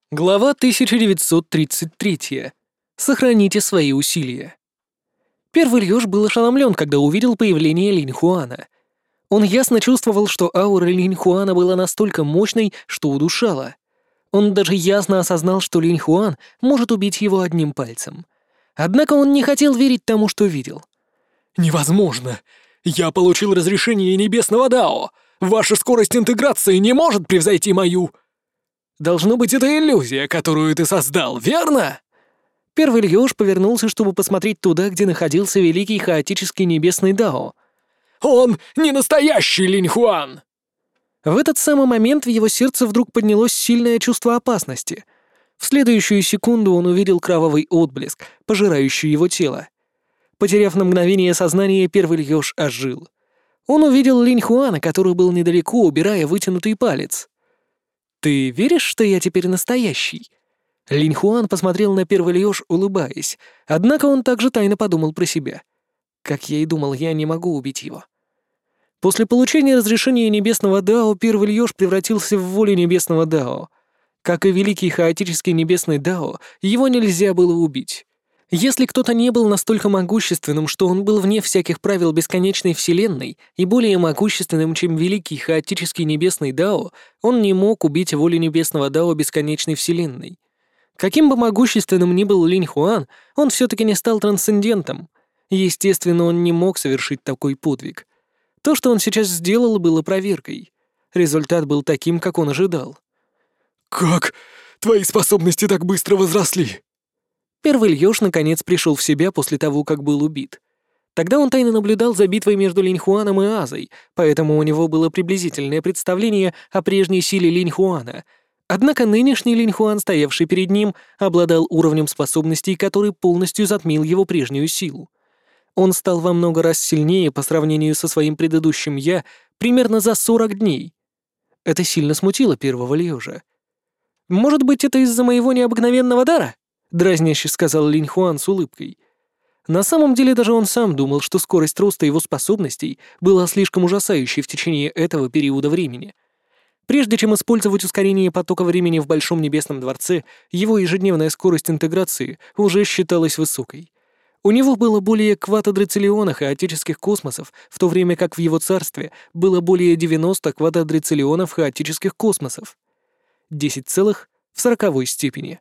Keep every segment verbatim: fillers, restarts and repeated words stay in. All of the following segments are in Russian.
Глава тысяча девятьсот тридцать три. Сохраните свои усилия. Первый Льёж был ошеломлен, когда увидел появление Линь Хуана. Он ясно чувствовал, что аура Линь Хуана была настолько мощной, что удушала. Он даже ясно осознал, что Линь Хуан может убить его одним пальцем. Однако он не хотел верить тому, что видел. «Невозможно! Я получил разрешение Небесного Дао! Ваша скорость интеграции не может превзойти мою!» «Должно быть, это иллюзия, которую ты создал, верно?» Первый Льёж повернулся, чтобы посмотреть туда, где находился великий хаотический небесный Дао. «Он не настоящий Линь Хуан!» В этот самый момент в его сердце вдруг поднялось сильное чувство опасности. В следующую секунду он увидел кровавый отблеск, пожирающий его тело. Потеряв на мгновение сознание, первый Льёж ожил. Он увидел Линь Хуана, который был недалеко, убирая вытянутый палец. «Ты веришь, что я теперь настоящий?» Линь Хуан посмотрел на первый Льёж, улыбаясь, однако он также тайно подумал про себя. Как я и думал, я не могу убить его. После получения разрешения Небесного Дао, первый Льёж превратился в волю Небесного Дао. Как и великий хаотический Небесный Дао, его нельзя было убить. Если кто-то не был настолько могущественным, что он был вне всяких правил бесконечной вселенной и более могущественным, чем великий хаотический Небесный Дао, он не мог убить волю Небесного Дао бесконечной вселенной. Каким бы могущественным ни был Линь Хуан, он все-таки не стал трансцендентом. Естественно, он не мог совершить такой подвиг. То, что он сейчас сделал, было проверкой. Результат был таким, как он ожидал. «Как твои способности так быстро возросли?» Первый Льёж наконец пришел в себя после того, как был убит. Тогда он тайно наблюдал за битвой между Линь Хуаном и Азой, поэтому у него было приблизительное представление о прежней силе Линь Хуана. Однако нынешний Линь Хуан, стоявший перед ним, обладал уровнем способностей, который полностью затмил его прежнюю силу. Он стал во много раз сильнее по сравнению со своим предыдущим «я» примерно за сорок дней. Это сильно смутило первого Льёжа. «Может быть, это из-за моего необыкновенного дара?» — дразняще сказал Линь Хуан с улыбкой. На самом деле даже он сам думал, что скорость роста его способностей была слишком ужасающей в течение этого периода времени. Прежде чем использовать ускорение потока времени в Большом Небесном Дворце, его ежедневная скорость интеграции уже считалась высокой. У него было более кватадрициллиона хаотических космосов, в то время как в его царстве было более девяноста кватадрициллионов хаотических космосов. десять целых в сороковой степени.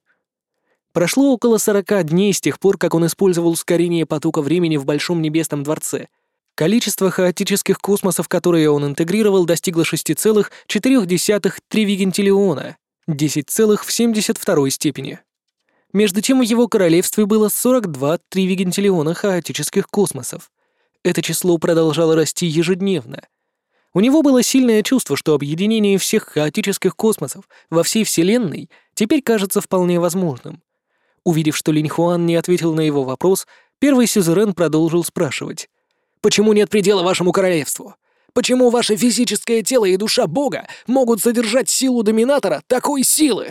Прошло около сорока дней с тех пор, как он использовал ускорение потока времени в Большом Небесном Дворце. Количество хаотических космосов, которые он интегрировал, достигло шести целых четырёх десятых тривигентиллиона, десять целых в семьдесят второй степени. Между тем в его королевстве было сорок два тривигентиллиона хаотических космосов. Это число продолжало расти ежедневно. У него было сильное чувство, что объединение всех хаотических космосов во всей Вселенной теперь кажется вполне возможным. Увидев, что Линь Хуан не ответил на его вопрос, первый сюзерен продолжил спрашивать. «Почему нет предела вашему королевству? Почему ваше физическое тело и душа Бога могут содержать силу Доминатора такой силы?»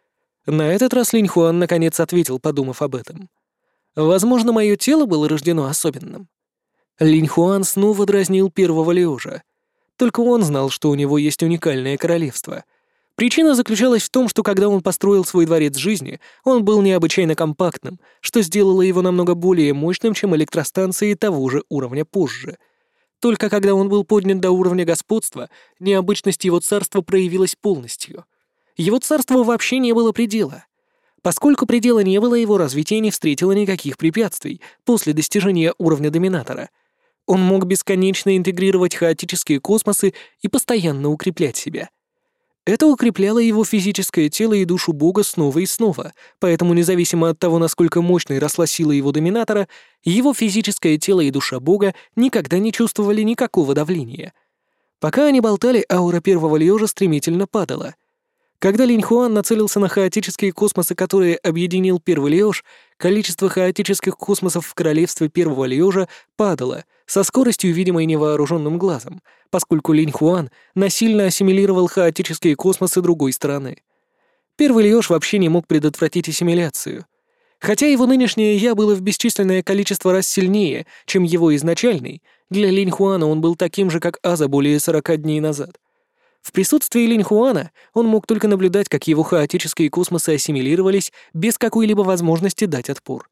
На этот раз Линь Хуан наконец ответил, подумав об этом. «Возможно, мое тело было рождено особенным». Линь Хуан снова дразнил первого Льёжа. Только он знал, что у него есть уникальное королевство. Причина заключалась в том, что когда он построил свой дворец жизни, он был необычайно компактным, что сделало его намного более мощным, чем электростанции того же уровня позже. Только когда он был поднят до уровня господства, необычность его царства проявилась полностью. Его царству вообще не было предела. Поскольку предела не было, его развитие не встретило никаких препятствий после достижения уровня Доминатора. Он мог бесконечно интегрировать хаотические космосы и постоянно укреплять себя. Это укрепляло его физическое тело и душу Бога снова и снова, поэтому независимо от того, насколько мощной росла сила его Доминатора, его физическое тело и душа Бога никогда не чувствовали никакого давления. Пока они болтали, аура первого Льёжа стремительно падала. Когда Линь Хуан нацелился на хаотические космосы, которые объединил первый Льёж, количество хаотических космосов в королевстве первого Льёжа падало со скоростью, видимой невооруженным глазом, поскольку Линь Хуан насильно ассимилировал хаотические космосы другой стороны. Первый Льёж вообще не мог предотвратить ассимиляцию. Хотя его нынешнее «я» было в бесчисленное количество раз сильнее, чем его изначальный, для Линь Хуана он был таким же, как Аза более сорока дней назад. В присутствии Линьхуана он мог только наблюдать, как его хаотические космосы ассимилировались без какой-либо возможности дать отпор.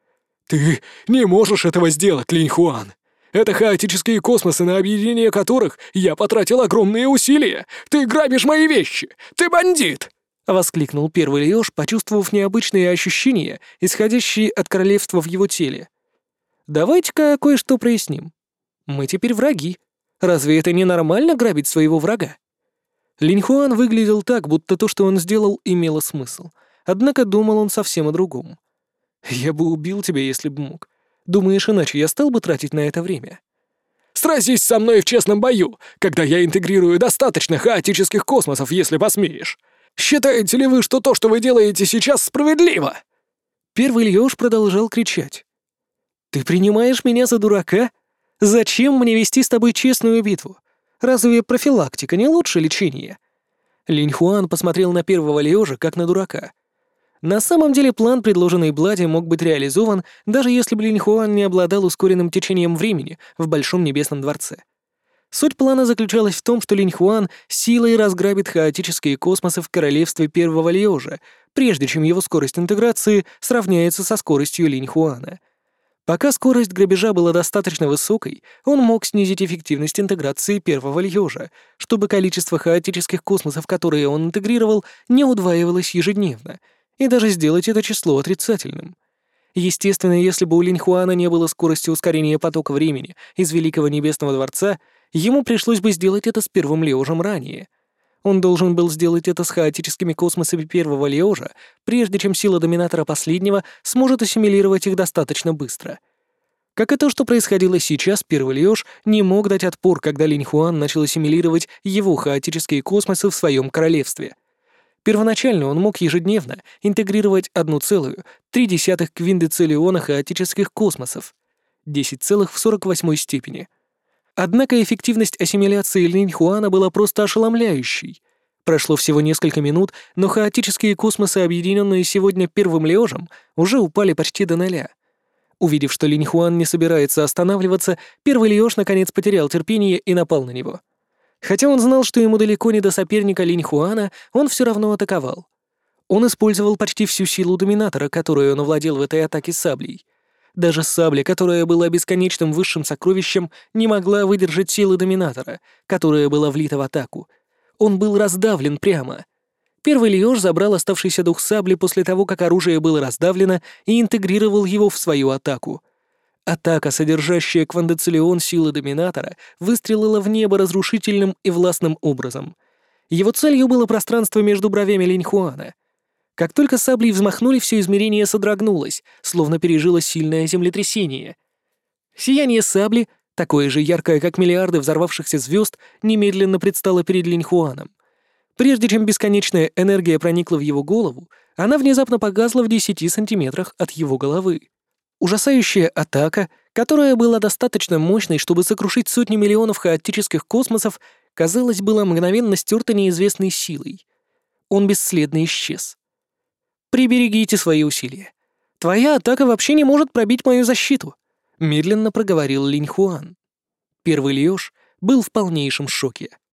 «Ты не можешь этого сделать, Линьхуан! Это хаотические космосы, на объединение которых я потратил огромные усилия! Ты грабишь мои вещи! Ты бандит!» — воскликнул первый Лиёш, почувствовав необычные ощущения, исходящие от королевства в его теле. «Давайте-ка кое-что проясним. Мы теперь враги. Разве это не нормально грабить своего врага?» Линьхуан выглядел так, будто то, что он сделал, имело смысл. Однако думал он совсем о другом. «Я бы убил тебя, если бы мог. Думаешь, иначе я стал бы тратить на это время?» «Сразись со мной в честном бою, когда я интегрирую достаточно хаотических космосов, если посмеешь. Считаете ли вы, что то, что вы делаете сейчас, справедливо?» Первый Лиёш продолжал кричать. «Ты принимаешь меня за дурака? Зачем мне вести с тобой честную битву? Разве профилактика не лучше лечения?» Линьхуан посмотрел на первого Лиёжа как на дурака. На самом деле план, предложенный Блади, мог быть реализован, даже если бы Линьхуан не обладал ускоренным течением времени в Большом Небесном Дворце. Суть плана заключалась в том, что Линьхуан силой разграбит хаотические космосы в королевстве первого Лиёжа, прежде чем его скорость интеграции сравняется со скоростью Линьхуана. Пока скорость грабежа была достаточно высокой, он мог снизить эффективность интеграции первого Лиёжа, чтобы количество хаотических космосов, которые он интегрировал, не удваивалось ежедневно, и даже сделать это число отрицательным. Естественно, если бы у Линьхуана не было скорости ускорения потока времени из Великого Небесного Дворца, ему пришлось бы сделать это с первым Лиёжем ранее. Он должен был сделать это с хаотическими космосами первого Лиёжа, прежде чем сила доминатора последнего сможет ассимилировать их достаточно быстро. Как и то, что происходило сейчас, первый Лиёж не мог дать отпор, когда Линьхуан начал ассимилировать его хаотические космосы в своем королевстве. Первоначально он мог ежедневно интегрировать одна целая три десятых квинтэциллиона хаотических космосов, десять целых в сорок восьмой степени. Однако эффективность ассимиляции Линьхуана была просто ошеломляющей. Прошло всего несколько минут, но хаотические космосы, объединенные сегодня первым Лиёжем, уже упали почти до нуля. Увидев, что Линьхуан не собирается останавливаться, первый Лиёж наконец потерял терпение и напал на него. Хотя он знал, что ему далеко не до соперника Линьхуана, он все равно атаковал. Он использовал почти всю силу доминатора, которую он овладел в этой атаке саблей. Даже сабля, которая была бесконечным высшим сокровищем, не могла выдержать силы доминатора, которая была влита в атаку. Он был раздавлен прямо. Первый Лиёж забрал оставшийся дух сабли после того, как оружие было раздавлено, и интегрировал его в свою атаку. Атака, содержащая квинтэциллион силы доминатора, выстрелила в небо разрушительным и властным образом. Его целью было пространство между бровями Линьхуана. Как только саблей взмахнули, все измерение содрогнулось, словно пережило сильное землетрясение. Сияние сабли, такое же яркое, как миллиарды взорвавшихся звезд, немедленно предстало перед Линьхуаном. Прежде чем бесконечная энергия проникла в его голову, она внезапно погасла в десяти сантиметрах от его головы. Ужасающая атака, которая была достаточно мощной, чтобы сокрушить сотни миллионов хаотических космосов, казалось, была мгновенно стерта неизвестной силой. Он бесследно исчез. «Приберегите свои усилия. Твоя атака вообще не может пробить мою защиту», — медленно проговорил Линьхуан. Первый Лиёж был в полнейшем шоке.